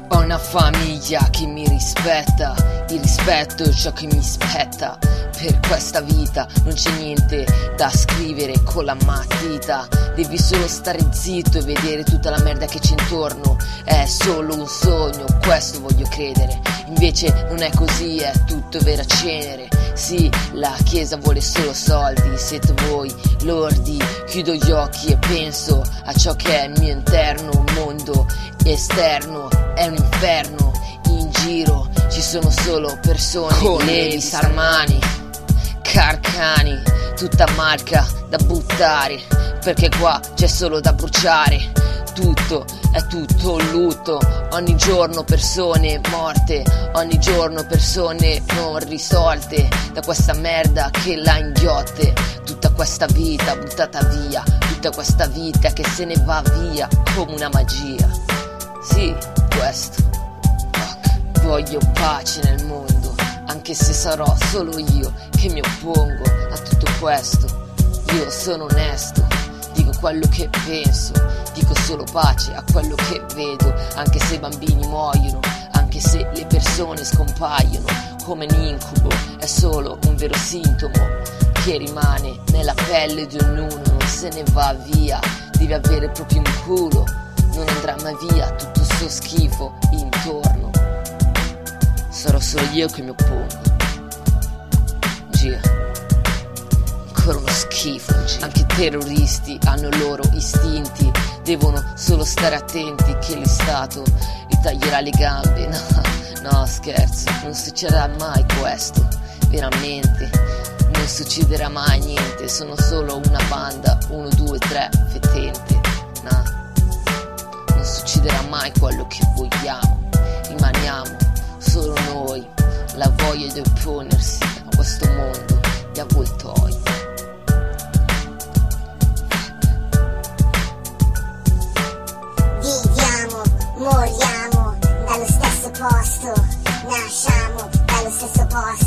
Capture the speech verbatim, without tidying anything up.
Ho una famiglia che mi rispetta, il rispetto è ciò che mi spetta. Per questa vita non c'è niente da scrivere con la matita. Devi solo stare zitto e vedere tutta la merda che c'è intorno. È solo un sogno, questo voglio credere. Invece non è così, è tutto vera cenere. Sì, la chiesa vuole solo soldi, siete voi lordi. Chiudo gli occhi e penso a ciò che è il mio interno. Un mondo esterno è un inferno. In giro ci sono solo persone con le disarmani, carcani, tutta marca da buttare, perché qua c'è solo da bruciare. Tutto è tutto lutto, ogni giorno persone morte, ogni giorno persone non risolte da questa merda che la inghiotte. Tutta questa vita buttata via, tutta questa vita che se ne va via come una magia. Sì, questo, fuck, voglio pace nel mondo, anche se sarò solo io che mi oppongo a tutto questo. Io sono onesto, dico quello che penso, dico solo pace a quello che vedo. Anche se i bambini muoiono, anche se le persone scompaiono come un incubo, è solo un vero sintomo che rimane nella pelle di ognuno. Non se ne va via, devi avere proprio un culo, non andrà mai via tutto sto schifo intorno. Sarò solo io che mi oppongo. Gia, ancora uno schifo. Gia. Anche i terroristi hanno i loro istinti, devono solo stare attenti che lo Stato gli taglierà le gambe. No, no scherzo, non succederà mai questo, veramente non succederà mai niente. Sono solo una banda, uno, due, tre, fetente. No, non succederà mai quello che vogliamo. Rimaniamo solo noi, la voglia di opporsi a questo mondo di avvoltoi. Viviamo, moriamo dallo stesso posto, nasciamo dallo stesso posto.